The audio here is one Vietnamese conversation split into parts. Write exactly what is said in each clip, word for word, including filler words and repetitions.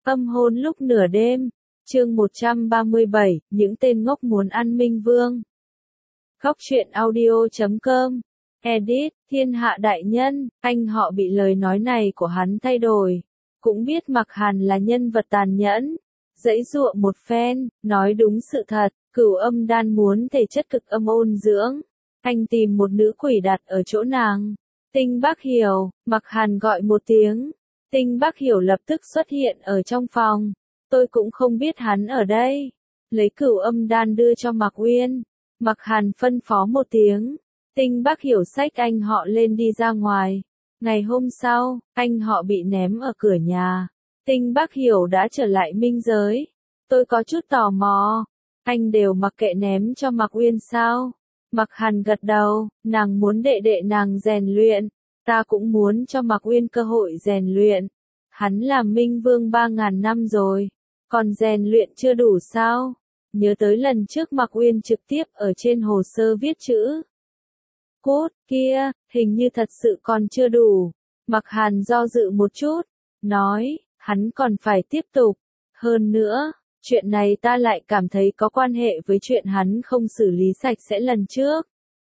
Âm hôn lúc nửa đêm, chương một trăm ba mươi bảy, những tên ngốc muốn ăn Minh Vương. Góc truyện audio chấm com, edit, thiên hạ đại nhân, anh họ bị lời nói này của hắn thay đổi. Cũng biết Mặc Hàn là nhân vật tàn nhẫn, giãy giụa một phen, nói đúng sự thật, Cửu Âm Đan muốn thể chất cực âm ôn dưỡng. Anh tìm một nữ quỷ đặt ở chỗ nàng. Tinh Bác Hiểu, Mặc Hàn gọi một tiếng. Tinh Bác Hiểu lập tức xuất hiện ở trong phòng. Tôi cũng không biết hắn ở đây. Lấy Cửu Âm Đan đưa cho Mạc Uyên. Mặc Hàn phân phó một tiếng. Tinh Bác Hiểu xách anh họ lên đi ra ngoài. Ngày hôm sau, anh họ bị ném ở cửa nhà. Tinh Bác Hiểu đã trở lại minh giới. Tôi có chút tò mò. Anh đều mặc kệ ném cho Mạc Uyên sao? Mặc Hàn gật đầu, nàng muốn đệ đệ nàng rèn luyện. Ta cũng muốn cho Mạc Uyên cơ hội rèn luyện. Hắn làm Minh Vương ba ngàn năm rồi. Còn rèn luyện chưa đủ sao? Nhớ tới lần trước Mạc Uyên trực tiếp ở trên hồ sơ viết chữ. Cốt, kia, hình như thật sự còn chưa đủ. Mặc Hàn do dự một chút. Nói, hắn còn phải tiếp tục. Hơn nữa, chuyện này ta lại cảm thấy có quan hệ với chuyện hắn không xử lý sạch sẽ lần trước.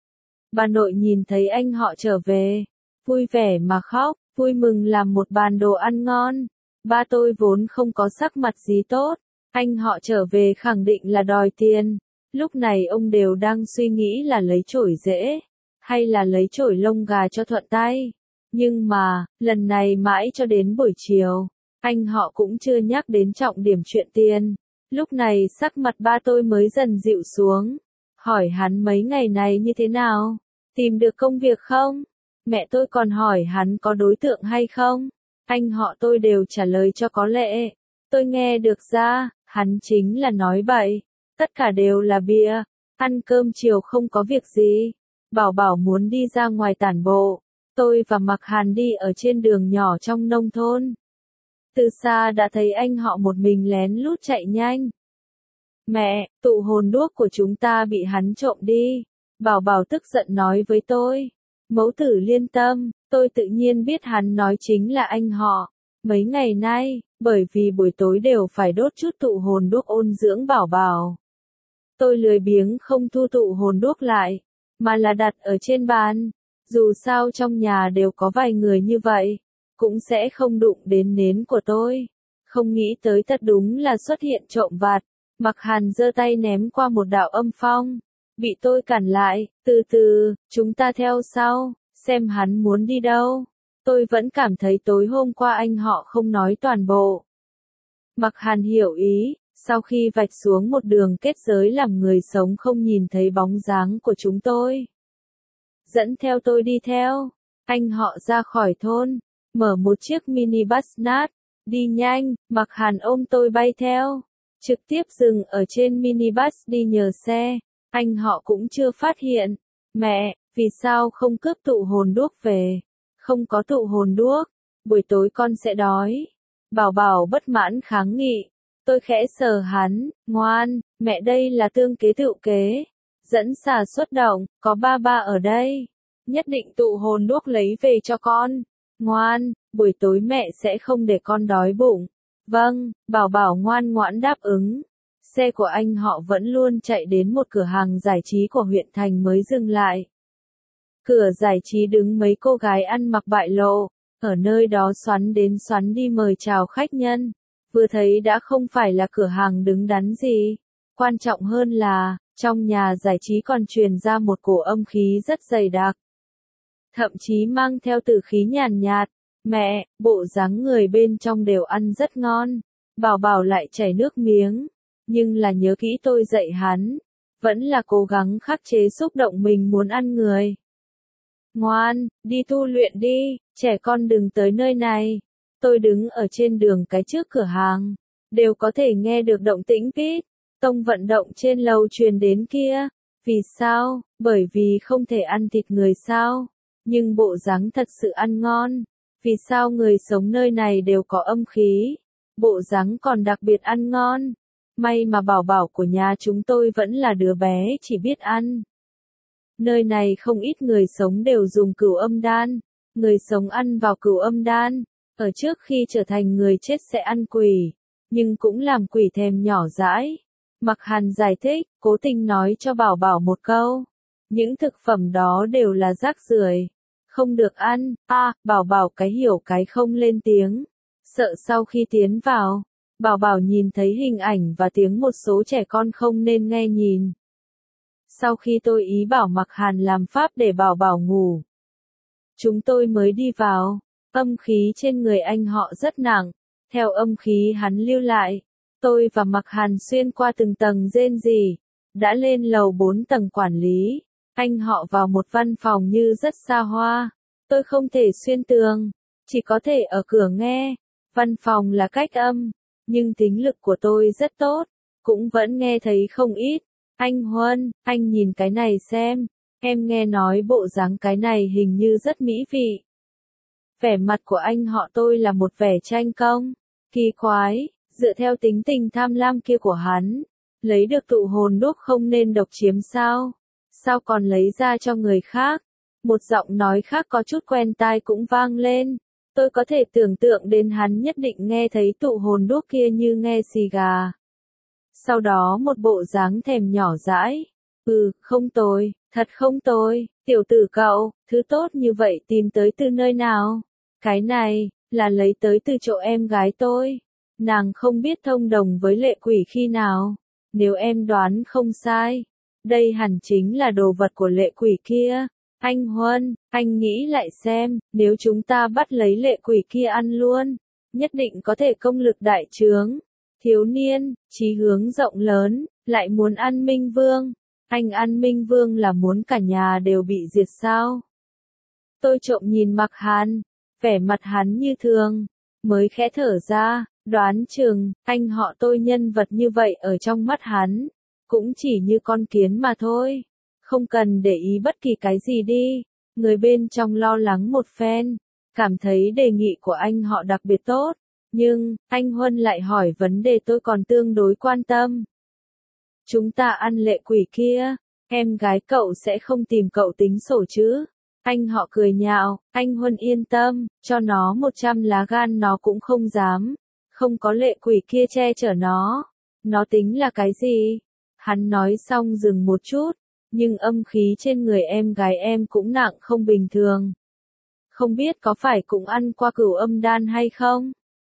Bà nội nhìn thấy anh họ trở về. Vui vẻ mà khóc, vui mừng làm một bàn đồ ăn ngon. Ba tôi vốn không có sắc mặt gì tốt. Anh họ trở về khẳng định là đòi tiền. Lúc này ông đều đang suy nghĩ là lấy chổi rễ, hay là lấy chổi lông gà cho thuận tay. Nhưng mà, lần này mãi cho đến buổi chiều, anh họ cũng chưa nhắc đến trọng điểm chuyện tiền. Lúc này sắc mặt ba tôi mới dần dịu xuống. Hỏi hắn mấy ngày này như thế nào? Tìm được công việc không? Mẹ tôi còn hỏi hắn có đối tượng hay không? Anh họ tôi đều trả lời cho có lệ. Tôi nghe được ra, hắn chính là nói bậy. Tất cả đều là bịa. Ăn cơm chiều không có việc gì. Bảo Bảo muốn đi ra ngoài tản bộ. Tôi và Mặc Hàn đi ở trên đường nhỏ trong nông thôn. Từ xa đã thấy anh họ một mình lén lút chạy nhanh. Mẹ, tụ hồn đuốc của chúng ta bị hắn trộm đi. Bảo Bảo tức giận nói với tôi. Mẫu tử Liên Tâm, tôi tự nhiên biết hắn nói chính là anh họ. Mấy ngày nay, bởi vì buổi tối đều phải đốt chút tụ hồn đuốc ôn dưỡng Bảo Bảo. Tôi lười biếng không thu tụ hồn đuốc lại, mà là đặt ở trên bàn. Dù sao trong nhà đều có vài người như vậy, cũng sẽ không đụng đến nến của tôi. Không nghĩ tới thật đúng là xuất hiện trộm vặt. Mặc Hàn giơ tay ném qua một đạo âm phong. Bị tôi cản lại, từ từ, chúng ta theo sau, xem hắn muốn đi đâu. Tôi vẫn cảm thấy tối hôm qua anh họ không nói toàn bộ. Mặc Hàn hiểu ý, sau khi vạch xuống một đường kết giới làm người sống không nhìn thấy bóng dáng của chúng tôi. Dẫn theo tôi đi theo, anh họ ra khỏi thôn, mở một chiếc mini bus nát, đi nhanh, Mặc Hàn ôm tôi bay theo, trực tiếp dừng ở trên mini bus đi nhờ xe. Anh họ cũng chưa phát hiện. Mẹ, vì sao không cướp tụ hồn đuốc về? Không có tụ hồn đuốc, buổi tối con sẽ đói. Bảo Bảo bất mãn kháng nghị. Tôi khẽ sờ hắn, ngoan, mẹ đây là tương kế tựu kế. Dẫn xà xuất động, có ba ba ở đây. Nhất định tụ hồn đuốc lấy về cho con. Ngoan, buổi tối mẹ sẽ không để con đói bụng. Vâng, Bảo Bảo ngoan ngoãn đáp ứng. Xe của anh họ vẫn luôn chạy đến một cửa hàng giải trí của huyện thành mới dừng lại. Cửa giải trí đứng mấy cô gái ăn mặc bại lộ, ở nơi đó xoắn đến xoắn đi mời chào khách nhân. Vừa thấy đã không phải là cửa hàng đứng đắn gì. Quan trọng hơn là, trong nhà giải trí còn truyền ra một cổ âm khí rất dày đặc. Thậm chí mang theo tử khí nhàn nhạt. Mẹ, bộ dáng người bên trong đều ăn rất ngon. Bảo Bảo lại chảy nước miếng. Nhưng là nhớ kỹ tôi dạy hắn, vẫn là cố gắng khắc chế xúc động mình muốn ăn người. Ngoan, đi tu luyện đi, trẻ con đừng tới nơi này. Tôi đứng ở trên đường cái trước cửa hàng, đều có thể nghe được động tĩnh pít, tông vận động trên lầu truyền đến kia. Vì sao? Bởi vì không thể ăn thịt người sao? Nhưng bộ dáng thật sự ăn ngon. Vì sao người sống nơi này đều có âm khí? Bộ dáng còn đặc biệt ăn ngon. May mà Bảo Bảo của nhà chúng tôi vẫn là đứa bé chỉ biết ăn. Nơi này không ít người sống đều dùng cửu âm đan. Người sống ăn vào cửu âm đan, ở trước khi trở thành người chết sẽ ăn quỷ. nhưng cũng làm quỷ thèm nhỏ dãi. Mặc Hàn giải thích, cố tình nói cho Bảo Bảo một câu. Những thực phẩm đó đều là rác rưởi, không được ăn. A, à, Bảo Bảo cái hiểu cái không lên tiếng. Sợ sau khi tiến vào, Bảo Bảo nhìn thấy hình ảnh và tiếng một số trẻ con không nên nghe nhìn. Sau khi tôi ý bảo Mặc Hàn làm pháp để Bảo Bảo ngủ, chúng tôi mới đi vào. Âm khí trên người anh họ rất nặng. Theo âm khí hắn lưu lại, tôi và Mặc Hàn xuyên qua từng tầng rên rỉ, đã lên lầu bốn tầng quản lý. Anh họ vào một văn phòng như rất xa hoa. Tôi không thể xuyên tường, chỉ có thể ở cửa nghe. Văn phòng là cách âm, nhưng thính lực của tôi rất tốt, cũng vẫn nghe thấy không ít. Anh Huân, anh nhìn cái này xem, em nghe nói bộ dáng cái này hình như rất mỹ vị. Vẻ mặt của anh họ tôi là một vẻ tranh công, kỳ quái, dựa theo tính tình tham lam kia của hắn, lấy được tụ hồn đúc không nên độc chiếm sao? Sao còn lấy ra cho người khác? Một giọng nói khác có chút quen tai cũng vang lên. Tôi có thể tưởng tượng đến hắn nhất định nghe thấy tụ hồn đúc kia như nghe xì gà. Sau đó một bộ dáng thèm nhỏ dãi. Ừ, không tồi, thật không tồi, tiểu tử cậu, thứ tốt như vậy tìm tới từ nơi nào? Cái này, là lấy tới từ chỗ em gái tôi. Nàng không biết thông đồng với lệ quỷ khi nào. Nếu em đoán không sai, đây hẳn chính là đồ vật của lệ quỷ kia. Anh Huân, anh nghĩ lại xem, nếu chúng ta bắt lấy lệ quỷ kia ăn luôn, nhất định có thể công lực đại trướng. Thiếu niên, chí hướng rộng lớn, lại muốn ăn Minh Vương. Anh ăn Minh Vương là muốn cả nhà đều bị diệt sao? Tôi trộm nhìn Mặc Hàn, vẻ mặt hắn như thường, mới khẽ thở ra, đoán chừng, anh họ tôi nhân vật như vậy ở trong mắt hắn, cũng chỉ như con kiến mà thôi. Không cần để ý bất kỳ cái gì đi. Người bên trong lo lắng một phen, cảm thấy đề nghị của anh họ đặc biệt tốt. Nhưng, anh Huân lại hỏi vấn đề tôi còn tương đối quan tâm. Chúng ta ăn lệ quỷ kia, em gái cậu sẽ không tìm cậu tính sổ chứ? Anh họ cười nhạo, anh Huân yên tâm, cho nó một trăm lá gan nó cũng không dám. Không có lệ quỷ kia che chở nó. Nó tính là cái gì? Hắn nói xong dừng một chút. Nhưng âm khí trên người em gái em cũng nặng không bình thường. Không biết có phải cũng ăn qua cửu âm đan hay không?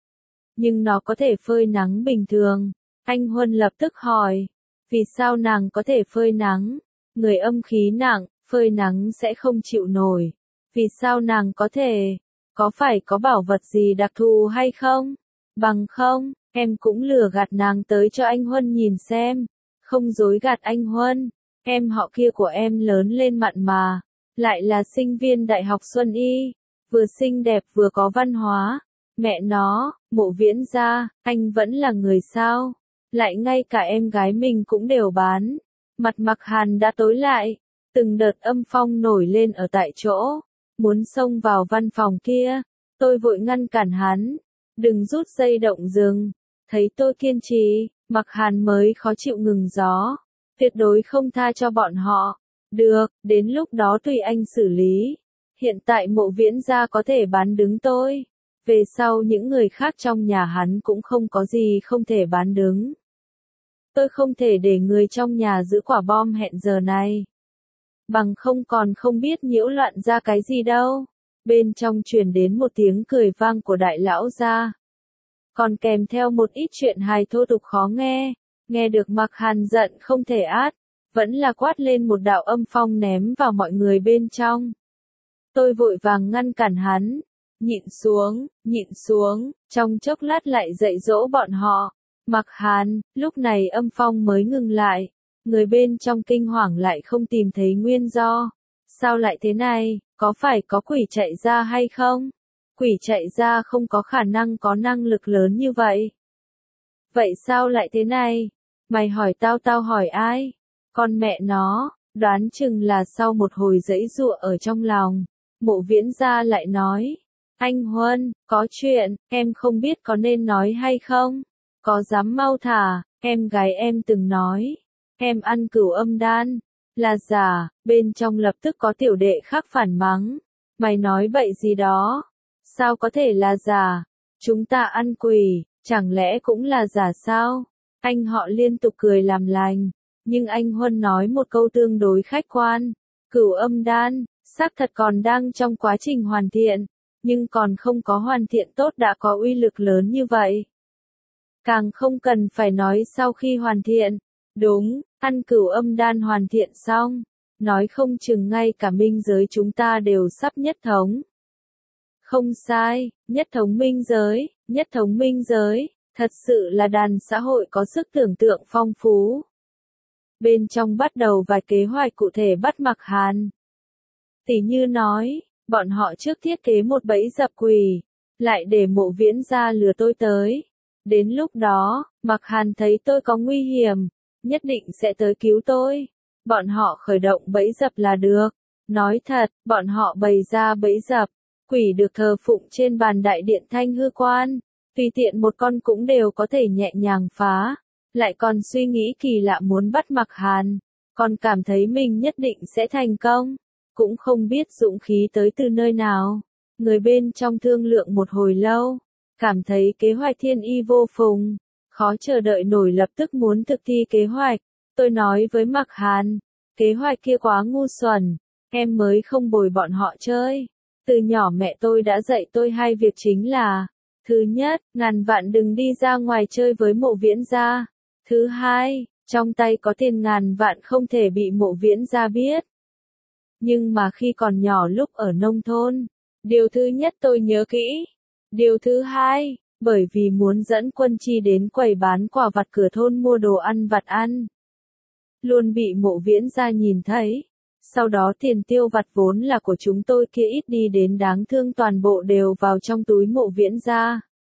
Nhưng nó có thể phơi nắng bình thường. Anh Huân lập tức hỏi. Vì sao nàng có thể phơi nắng? Người âm khí nặng, phơi nắng sẽ không chịu nổi. Vì sao nàng có thể? Có phải có bảo vật gì đặc thù hay không? Bằng không, em cũng lừa gạt nàng tới cho anh Huân nhìn xem. Không dối gạt anh Huân. Em họ kia của em lớn lên mặn mà, lại là sinh viên Đại học Xuân Y, vừa xinh đẹp vừa có văn hóa. Mẹ nó, Mộ Viễn gia, anh vẫn là người sao? Lại ngay cả em gái mình cũng đều bán. Mặt Mặc Hàn đã tối lại, từng đợt âm phong nổi lên ở tại chỗ, muốn xông vào văn phòng kia. Tôi vội ngăn cản hắn, đừng rút dây động rừng. Thấy tôi kiên trì, Mặc Hàn mới khó chịu ngừng gió. Tuyệt đối không tha cho bọn họ. Được, đến lúc đó tùy anh xử lý. Hiện tại Mộ Viễn gia có thể bán đứng tôi. Về sau những người khác trong nhà hắn cũng không có gì không thể bán đứng. Tôi không thể để người trong nhà giữ quả bom hẹn giờ này. Bằng không còn không biết nhiễu loạn ra cái gì đâu. Bên trong truyền đến một tiếng cười vang của đại lão gia. Còn kèm theo một ít chuyện hài thô tục khó nghe. Nghe được Mặc Hàn giận không thể át, vẫn là quát lên một đạo âm phong ném vào mọi người bên trong. Tôi vội vàng ngăn cản hắn, nhịn xuống, nhịn xuống, trong chốc lát lại dạy dỗ bọn họ. Mặc Hàn, lúc này âm phong mới ngừng lại, người bên trong kinh hoàng lại không tìm thấy nguyên do. Sao lại thế này, có phải có quỷ chạy ra hay không? Quỷ chạy ra không có khả năng có năng lực lớn như vậy. Vậy sao lại thế này? Mày hỏi tao tao hỏi ai? Con mẹ nó, đoán chừng là sau một hồi giãy giụa ở trong lòng, Mộ Viễn gia lại nói. Anh Huân, có chuyện, em không biết có nên nói hay không? Có dám mau thả, em gái em từng nói. Em ăn cửu âm đan, là giả, bên trong lập tức có tiểu đệ khác phản mắng. Mày nói bậy gì đó? Sao có thể là giả? Chúng ta ăn quỷ, Chẳng lẽ cũng là giả sao? Anh họ liên tục cười làm lành, nhưng anh Huân nói một câu tương đối khách quan. Cửu âm đan, xác thật còn đang trong quá trình hoàn thiện, nhưng còn không có hoàn thiện tốt đã có uy lực lớn như vậy. Càng không cần phải nói sau khi hoàn thiện. Đúng, ăn cửu âm đan hoàn thiện xong, nói không chừng ngay cả minh giới chúng ta đều sắp nhất thống. Không sai, nhất thống minh giới, nhất thống minh giới, thật sự là đàn xã hội có sức tưởng tượng phong phú. Bên trong bắt đầu vài kế hoạch cụ thể bắt Mặc Hàn. Tỷ như nói, bọn họ trước thiết kế một bẫy dập quỷ, lại để Mộ Viễn Gia lừa tôi tới. Đến lúc đó, Mặc Hàn thấy tôi có nguy hiểm, nhất định sẽ tới cứu tôi. Bọn họ khởi động bẫy dập là được. Nói thật, bọn họ bày ra bẫy dập, quỷ được thờ phụng trên bàn đại điện Thanh Hư Quan, tùy tiện một con cũng đều có thể nhẹ nhàng phá. Lại còn suy nghĩ kỳ lạ muốn bắt Mặc Hàn, còn cảm thấy mình nhất định sẽ thành công, cũng không biết dũng khí tới từ nơi nào. Người bên trong thương lượng một hồi lâu, cảm thấy kế hoạch thiên y vô phùng, khó chờ đợi nổi lập tức muốn thực thi kế hoạch. Tôi nói với Mặc Hàn, kế hoạch kia quá ngu xuẩn, em mới không bồi bọn họ chơi. Từ nhỏ mẹ tôi đã dạy tôi hai việc chính là, thứ nhất, ngàn vạn đừng đi ra ngoài chơi với Mộ Viễn Gia. Thứ hai, trong tay có tiền ngàn vạn không thể bị Mộ Viễn Gia biết. Nhưng mà khi còn nhỏ lúc ở nông thôn, điều thứ nhất tôi nhớ kỹ. Điều thứ hai, bởi vì muốn dẫn Quân Chi đến quầy bán quả vặt cửa thôn mua đồ ăn vặt ăn, luôn bị Mộ Viễn Gia nhìn thấy. Sau đó tiền tiêu vặt vốn là của chúng tôi kia ít đi đến đáng thương toàn bộ đều vào trong túi Mộ Viễn Gia.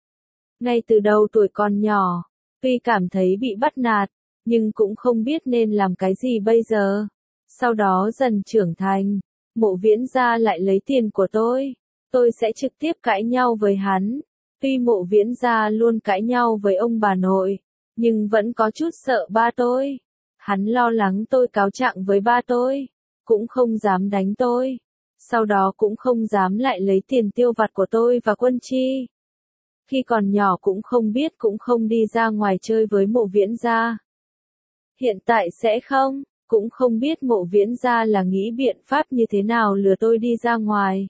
Ngay từ đầu tuổi còn nhỏ, tuy cảm thấy bị bắt nạt, nhưng cũng không biết nên làm cái gì bây giờ. Sau đó dần trưởng thành, Mộ Viễn Gia lại lấy tiền của tôi, tôi sẽ trực tiếp cãi nhau với hắn. Tuy Mộ Viễn Gia luôn cãi nhau với ông bà nội, nhưng vẫn có chút sợ ba tôi. Hắn lo lắng tôi cáo trạng với ba tôi, cũng không dám đánh tôi. Sau đó cũng không dám lại lấy tiền tiêu vặt của tôi và Quân Chi. Khi còn nhỏ cũng không biết cũng không đi ra ngoài chơi với Mộ Viễn Gia. Hiện tại sẽ không, cũng không biết Mộ Viễn Gia là nghĩ biện pháp như thế nào lừa tôi đi ra ngoài.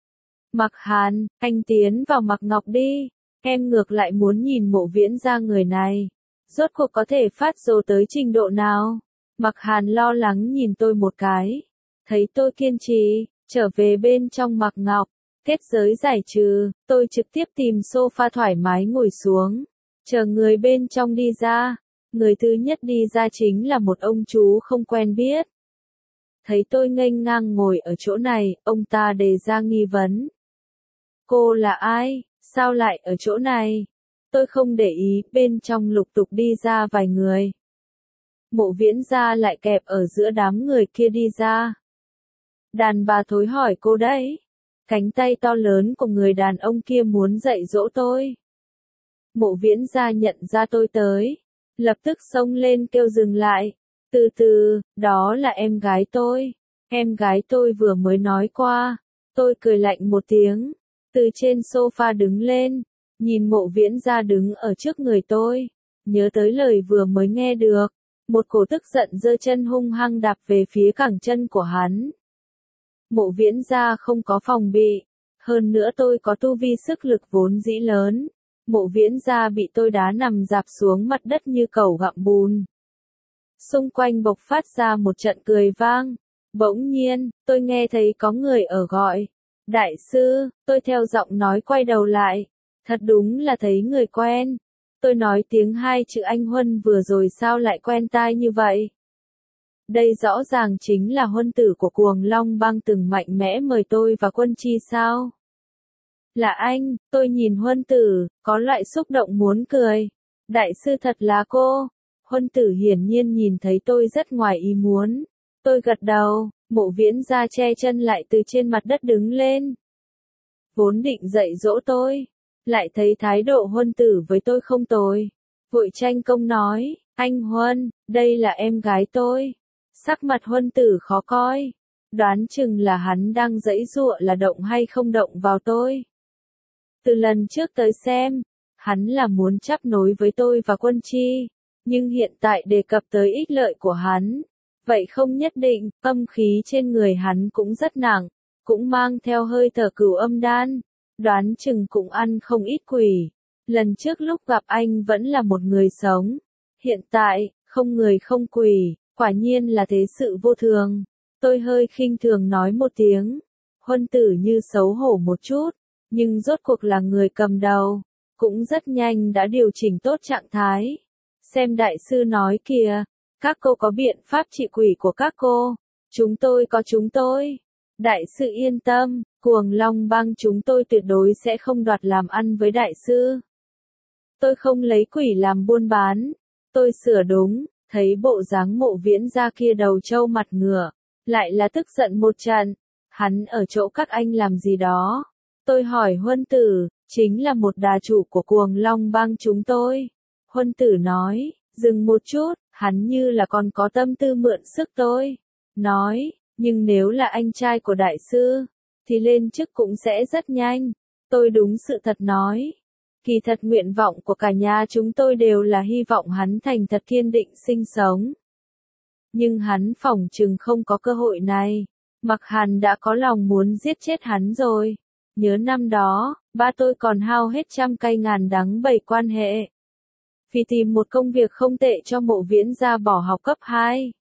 Mặc Hàn, anh tiến vào Mặc Ngọc đi, em ngược lại muốn nhìn Mộ Viễn Gia người này, rốt cuộc có thể phát rồ tới trình độ nào. Mặc Hàn lo lắng nhìn tôi một cái, thấy tôi kiên trì, trở về bên trong Mặc Ngọc. Kết giới giải trừ, tôi trực tiếp tìm sofa thoải mái ngồi xuống, chờ người bên trong đi ra. Người thứ nhất đi ra chính là một ông chú không quen biết. Thấy tôi nghênh ngang ngồi ở chỗ này, ông ta đề ra nghi vấn. Cô là ai? Sao lại ở chỗ này? Tôi không để ý, bên trong lục tục đi ra vài người. Mộ Viễn Gia lại kẹp ở giữa đám người kia đi ra. Đàn bà thối hỏi cô đấy. Cánh tay to lớn của người đàn ông kia muốn dạy dỗ tôi. Mộ Viễn Gia nhận ra tôi tới, lập tức xông lên kêu dừng lại. Từ từ, đó là em gái tôi. Em gái tôi vừa mới nói qua. Tôi cười lạnh một tiếng, từ trên sofa đứng lên, nhìn Mộ Viễn Gia đứng ở trước người tôi, nhớ tới lời vừa mới nghe được, một cổ tức giận giơ chân hung hăng đạp về phía cẳng chân của hắn. Mộ Viễn Gia không có phòng bị, hơn nữa tôi có tu vi sức lực vốn dĩ lớn. Mộ Viễn Gia bị tôi đá nằm rạp xuống mặt đất như cẩu gặm bùn. Xung quanh bộc phát ra một trận cười vang. Bỗng nhiên, tôi nghe thấy có người ở gọi. Đại sư, tôi theo giọng nói quay đầu lại. Thật đúng là thấy người quen. Tôi nói tiếng hai chữ anh Huân vừa rồi sao lại quen tai như vậy? Đây rõ ràng chính là Huân tử của Cuồng Long Bang từng mạnh mẽ mời tôi và Quân Chi sao? Là anh, tôi nhìn Huân tử, có loại xúc động muốn cười. Đại sư thật là cô. Huân tử hiển nhiên nhìn thấy tôi rất ngoài ý muốn. Tôi gật đầu, Mộ Viễn Gia che chân lại từ trên mặt đất đứng lên. Vốn định dạy dỗ tôi, lại thấy thái độ Huân tử với tôi không tồi. Vội tranh công nói, anh Huân, đây là em gái tôi. Sắc mặt Huân tử khó coi. Đoán chừng là hắn đang giãy giụa là động hay không động vào tôi. Từ lần trước tới xem, Hắn là muốn chắp nối với tôi và Quân Chi, nhưng hiện tại đề cập tới ích lợi của hắn. Vậy không nhất định, âm khí trên người hắn cũng rất nặng, cũng mang theo hơi thở cửu âm đan, đoán chừng cũng ăn không ít quỷ. Lần trước lúc gặp anh vẫn là một người sống, hiện tại, không người không quỷ, quả nhiên là thế sự vô thường. Tôi hơi khinh thường nói một tiếng, Huân Tử như xấu hổ một chút, nhưng rốt cuộc là người cầm đầu, cũng rất nhanh đã điều chỉnh tốt trạng thái. Xem đại sư nói kìa, các cô có biện pháp trị quỷ của các cô, chúng tôi có chúng tôi. Đại sư yên tâm, Cuồng Long Bang chúng tôi tuyệt đối sẽ không đoạt làm ăn với đại sư. Tôi không lấy quỷ làm buôn bán, tôi sửa đúng, thấy bộ dáng Mộ Viễn Gia kia đầu trâu mặt ngựa, lại là tức giận một trận, hắn ở chỗ các anh làm gì đó. Tôi hỏi Huân Tử, chính là một đà chủ của Cuồng Long Bang chúng tôi. Huân Tử nói, dừng một chút, hắn như là còn có tâm tư mượn sức tôi. Nói, nhưng nếu là anh trai của đại sư, thì lên chức cũng sẽ rất nhanh. Tôi đúng sự thật nói. Kỳ thật nguyện vọng của cả nhà chúng tôi đều là hy vọng hắn thành thật kiên định sinh sống. Nhưng hắn phỏng chừng không có cơ hội này. Mặc Hàn đã có lòng muốn giết chết hắn rồi. Nhớ năm đó, ba tôi còn hao hết trăm cây ngàn đắng bày quan hệ. Vì tìm một công việc không tệ cho Mộ Viễn Gia bỏ học cấp hai.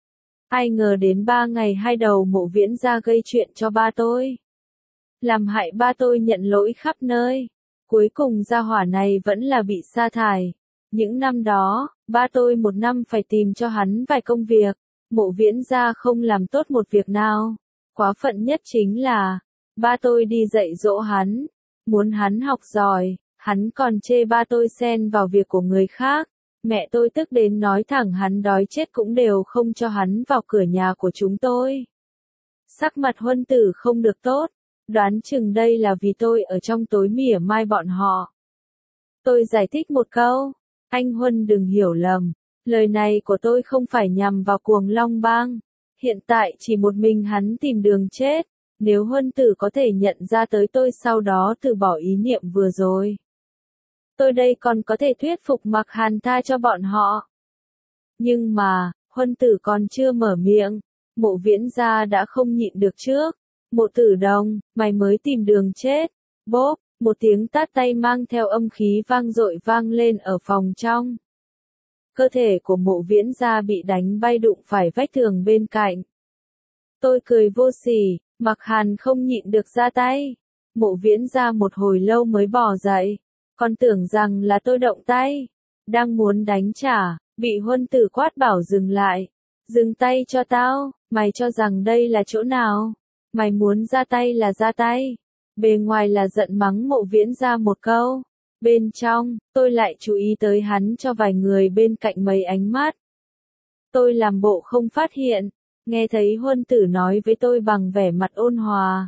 Ai ngờ đến ba ngày hai đầu Mộ Viễn Gia gây chuyện cho ba tôi. Làm hại ba tôi nhận lỗi khắp nơi. Cuối cùng gia hỏa này vẫn là bị sa thải. Những năm đó, ba tôi một năm phải tìm cho hắn vài công việc. Mộ Viễn Gia không làm tốt một việc nào. Quá phận nhất chính là, ba tôi đi dạy dỗ hắn. Muốn hắn học giỏi, hắn còn chê ba tôi xen vào việc của người khác. Mẹ tôi tức đến nói thẳng hắn đói chết cũng đều không cho hắn vào cửa nhà của chúng tôi. Sắc mặt Huân Tử không được tốt. Đoán chừng đây là vì tôi ở trong tối mỉa mai bọn họ. Tôi giải thích một câu, anh Huân đừng hiểu lầm, lời này của tôi không phải nhằm vào Cuồng Long Bang. Hiện tại chỉ một mình hắn tìm đường chết, nếu Huân Tử có thể nhận ra tới tôi sau đó từ bỏ ý niệm vừa rồi. Tôi đây còn có thể thuyết phục Mặc Hàn tha cho bọn họ. Nhưng mà, Huân Tử còn chưa mở miệng, Mộ Viễn Gia đã không nhịn được trước. Mộ Tử Đồng, mày mới tìm đường chết. Bốp, một tiếng tát tay mang theo âm khí vang dội vang lên ở phòng trong. Cơ thể của Mộ Viễn Gia bị đánh bay đụng phải vách tường bên cạnh. Tôi cười vô sỉ, Mặc Hàn không nhịn được ra tay. Mộ Viễn Gia một hồi lâu mới bò dậy, còn tưởng rằng là tôi động tay. Đang muốn đánh trả, bị Huân Tử quát bảo dừng lại. Dừng tay cho tao, mày cho rằng đây là chỗ nào? Mày muốn ra tay là ra tay. Bề ngoài là giận mắng Mộ Viễn Gia một câu. Bên trong, tôi lại chú ý tới hắn cho vài người bên cạnh mấy ánh mắt. Tôi làm bộ không phát hiện, nghe thấy Huân Tử nói với tôi bằng vẻ mặt ôn hòa.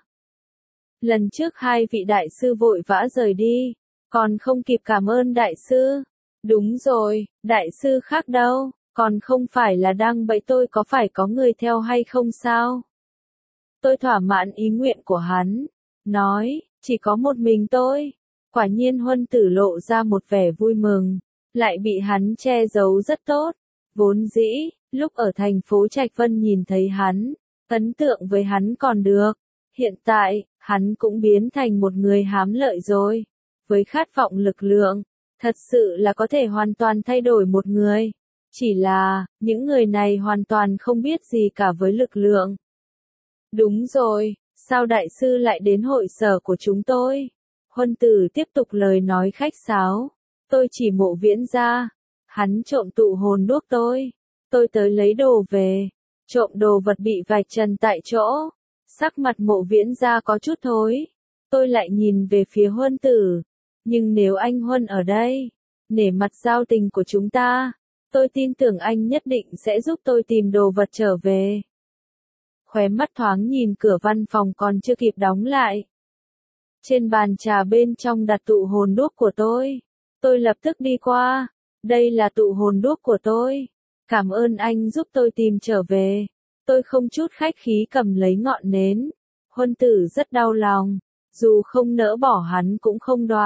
Lần trước hai vị đại sư vội vã rời đi, còn không kịp cảm ơn đại sư. Đúng rồi, đại sư khác đâu, còn không phải là đang bẫy tôi có phải có người theo hay không sao? Tôi thỏa mãn ý nguyện của hắn, nói, chỉ có một mình tôi. Quả nhiên Huân Tử lộ ra một vẻ vui mừng, lại bị hắn che giấu rất tốt. Vốn dĩ, lúc ở thành phố Trạch Vân nhìn thấy hắn, ấn tượng với hắn còn được. Hiện tại, hắn cũng biến thành một người hám lợi rồi. Với khát vọng lực lượng, thật sự là có thể hoàn toàn thay đổi một người. Chỉ là, những người này hoàn toàn không biết gì cả với lực lượng. Đúng rồi, sao đại sư lại đến hội sở của chúng tôi? Huân Tử tiếp tục lời nói khách sáo. Tôi chỉ Mộ Viễn Gia. Hắn trộm tụ hồn đuốc tôi. Tôi tới lấy đồ về. Trộm đồ vật bị vạch trần tại chỗ. Sắc mặt Mộ Viễn Gia có chút thối. Tôi lại nhìn về phía Huân Tử. Nhưng nếu anh Huân ở đây, nể mặt giao tình của chúng ta, tôi tin tưởng anh nhất định sẽ giúp tôi tìm đồ vật trở về. Khóe mắt thoáng nhìn cửa văn phòng còn chưa kịp đóng lại. Trên bàn trà bên trong đặt tụ hồn đuốc của tôi. Tôi lập tức đi qua. Đây là tụ hồn đuốc của tôi. Cảm ơn anh giúp tôi tìm trở về. Tôi không chút khách khí cầm lấy ngọn nến. Huân Tử rất đau lòng. Dù không nỡ bỏ hắn cũng không đoạt.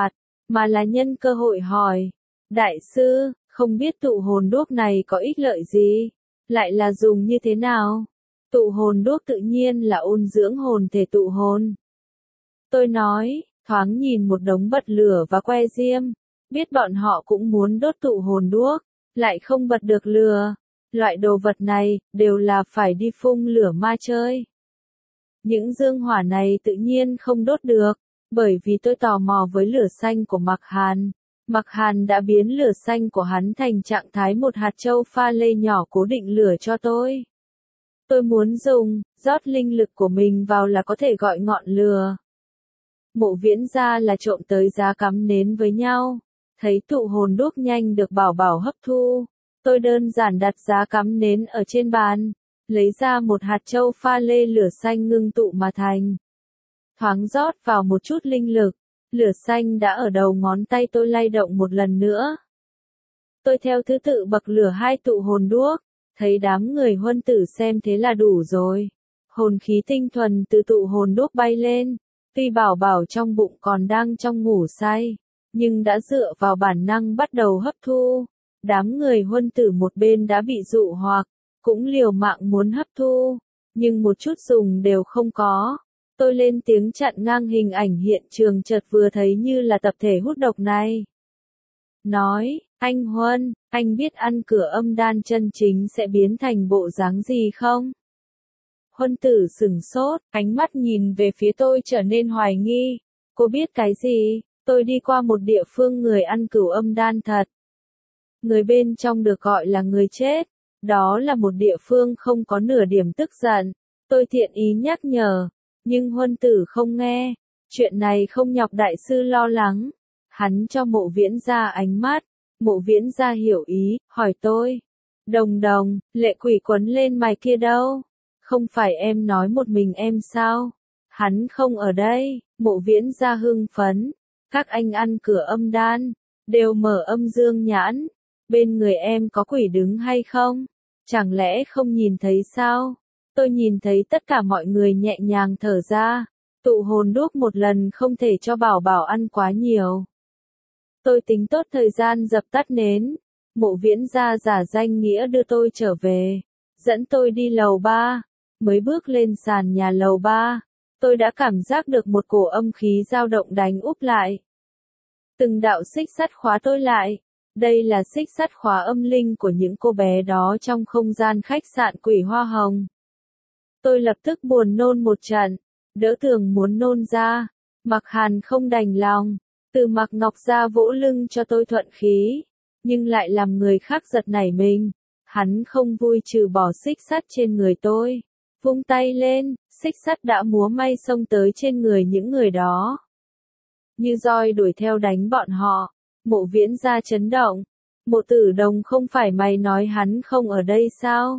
mà là nhân cơ hội hỏi. Đại sư, không biết tụ hồn đuốc này có ích lợi gì? Lại là dùng như thế nào? Tụ hồn đuốc tự nhiên là ôn dưỡng hồn thể tụ hồn. Tôi nói, thoáng nhìn một đống bật lửa và que diêm, biết bọn họ cũng muốn đốt tụ hồn đuốc, lại không bật được lửa. Loại đồ vật này, đều là phải đi phun lửa ma chơi. Những dương hỏa này tự nhiên không đốt được, bởi vì tôi tò mò với lửa xanh của Mạc Hàn. Mạc Hàn đã biến lửa xanh của hắn thành trạng thái một hạt châu pha lê nhỏ cố định lửa cho tôi. Tôi muốn dùng, rót linh lực của mình vào là có thể gọi ngọn lửa. Mộ Viễn gia là trộm tới giá cắm nến với nhau, thấy tụ hồn đuốc nhanh được Bảo Bảo hấp thu. Tôi đơn giản đặt giá cắm nến ở trên bàn, lấy ra một hạt châu pha lê lửa xanh ngưng tụ mà thành. Thoáng rót vào một chút linh lực, lửa xanh đã ở đầu ngón tay tôi lay động một lần nữa. Tôi theo thứ tự bậc lửa hai tụ hồn đuốc, thấy đám người huân tử xem thế là đủ rồi. Hồn khí tinh thuần từ tụ hồn đuốc bay lên, tuy Bảo Bảo trong bụng còn đang trong ngủ say, nhưng đã dựa vào bản năng bắt đầu hấp thu. Đám người huân tử một bên đã bị dụ hoặc, cũng liều mạng muốn hấp thu, nhưng một chút dùng đều không có. Tôi lên tiếng chặn ngang hình ảnh hiện trường chợt vừa thấy như là tập thể hút độc này. Nói, anh Huân, anh biết ăn cửa âm đan chân chính sẽ biến thành bộ dáng gì không? Huân tử sửng sốt, ánh mắt nhìn về phía tôi trở nên hoài nghi. Cô biết cái gì? Tôi đi qua một địa phương người ăn cửu âm đan thật. Người bên trong được gọi là người chết. Đó là một địa phương không có nửa điểm tức giận. Tôi thiện ý nhắc nhở. Nhưng Huân tử không nghe. Chuyện này không nhọc đại sư lo lắng. Hắn cho Mộ Viễn gia ánh mắt. Mộ Viễn gia hiểu ý, hỏi tôi. Đồng đồng, lệ quỷ quấn lên mày kia đâu? Không phải em nói một mình em sao? Hắn không ở đây. Mộ Viễn gia hưng phấn. Các anh ăn cửa âm đan, đều mở âm dương nhãn. Bên người em có quỷ đứng hay không? Chẳng lẽ không nhìn thấy sao? Tôi nhìn thấy tất cả mọi người nhẹ nhàng thở ra. Tụ hồn đuốc một lần không thể cho Bảo Bảo ăn quá nhiều. Tôi tính tốt thời gian dập tắt nến. Mộ Viễn gia giả danh nghĩa đưa tôi trở về. Dẫn tôi đi lầu ba. Mới bước lên sàn nhà lầu ba. Tôi đã cảm giác được một cổ âm khí dao động đánh úp lại. Từng đạo xích sắt khóa tôi lại. Đây là xích sắt khóa âm linh của những cô bé đó trong không gian khách sạn Quỷ Hoa Hồng. Tôi lập tức buồn nôn một trận, đỡ tường muốn nôn ra. Mạc Hàn không đành lòng, từ Mạc Ngọc ra vỗ lưng cho tôi thuận khí, nhưng lại làm người khác giật nảy mình. Hắn không vui trừ bỏ xích sắt trên người tôi. Vung tay lên, xích sắt đã múa may xông tới trên người những người đó. Như roi đuổi theo đánh bọn họ. Mộ Viễn gia chấn động. Mộ Tử Đồng, không phải mày nói hắn không ở đây sao?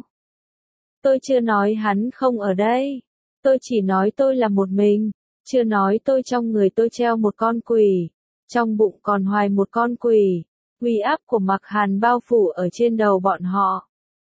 Tôi chưa nói hắn không ở đây. Tôi chỉ nói tôi là một mình. Chưa nói tôi trong người tôi treo một con quỷ. Trong bụng còn hoài một con quỷ. Uy áp của Mạc Hàn bao phủ ở trên đầu bọn họ.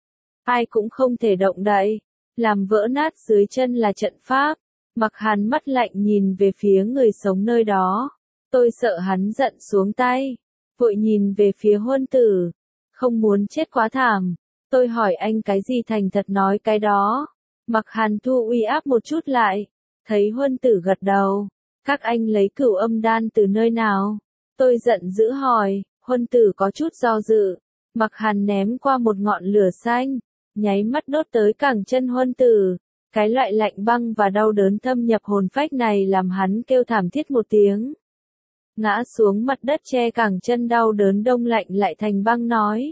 Ai cũng không thể động đậy. Làm vỡ nát dưới chân là trận pháp. Mạc Hàn mắt lạnh nhìn về phía người sống nơi đó. Tôi sợ hắn giận xuống tay. Vội nhìn về phía Huân tử. Không muốn chết quá thảm. Tôi hỏi anh cái gì thành thật nói cái đó. Mạc Hàn thu uy áp một chút lại. Thấy Huân tử gật đầu. Các anh lấy cửu âm đan từ nơi nào? Tôi giận dữ hỏi. Huân tử có chút do dự. Mạc Hàn ném qua một ngọn lửa xanh. Nháy mắt đốt tới cẳng chân Huân tử. Cái loại lạnh băng và đau đớn thâm nhập hồn phách này làm hắn kêu thảm thiết một tiếng. Ngã xuống mặt đất che cẳng chân đau đớn đông lạnh lại thành băng nói.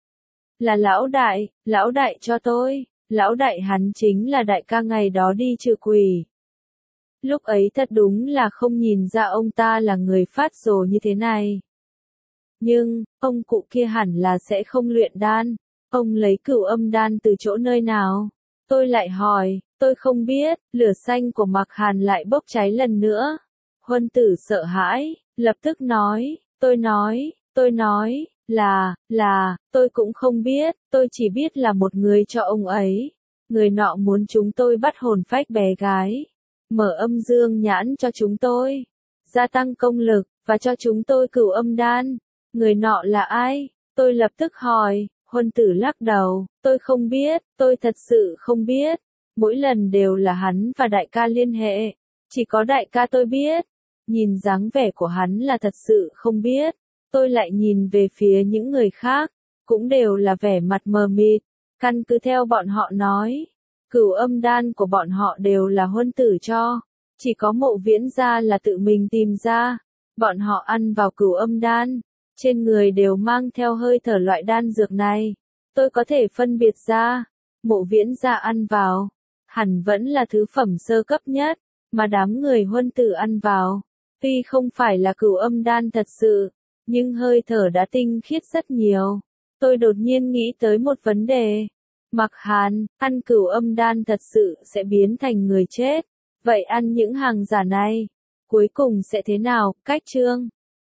Là lão đại, lão đại cho tôi, lão đại hắn chính là đại ca ngày đó đi trừ quỷ. Lúc ấy thật đúng là không nhìn ra ông ta là người phát rồ như thế này. Nhưng, ông cụ kia hẳn là sẽ không luyện đan, ông lấy cửu âm đan từ chỗ nơi nào? Tôi lại hỏi, tôi không biết, lửa xanh của Mạc Hàn lại bốc cháy lần nữa. Huân tử sợ hãi, lập tức nói, tôi nói, tôi nói, là, là, tôi cũng không biết, tôi chỉ biết là một người cho ông ấy. Người nọ muốn chúng tôi bắt hồn phách bé gái, mở âm dương nhãn cho chúng tôi, gia tăng công lực, và cho chúng tôi cửu âm đan. Người nọ là ai? Tôi lập tức hỏi. Huân tử lắc đầu, tôi không biết, tôi thật sự không biết. Mỗi lần đều là hắn và đại ca liên hệ. Chỉ có đại ca tôi biết. Nhìn dáng vẻ của hắn là thật sự không biết. Tôi lại nhìn về phía những người khác, cũng đều là vẻ mặt mờ mịt. Căn cứ theo bọn họ nói, cửu âm đan của bọn họ đều là Huân tử cho. Chỉ có Mộ Viễn gia là tự mình tìm ra. Bọn họ ăn vào cửu âm đan, trên người đều mang theo hơi thở loại đan dược này. Tôi có thể phân biệt ra, Mộ Viễn gia ăn vào, hẳn vẫn là thứ phẩm sơ cấp nhất, mà đám người Huân tử ăn vào, tuy không phải là cửu âm đan thật sự, nhưng hơi thở đã tinh khiết rất nhiều. Tôi đột nhiên nghĩ tới một vấn đề. Mặc Hàn, ăn cửu âm đan thật sự sẽ biến thành người chết. Vậy ăn những hàng giả này, cuối cùng sẽ thế nào? Cách chương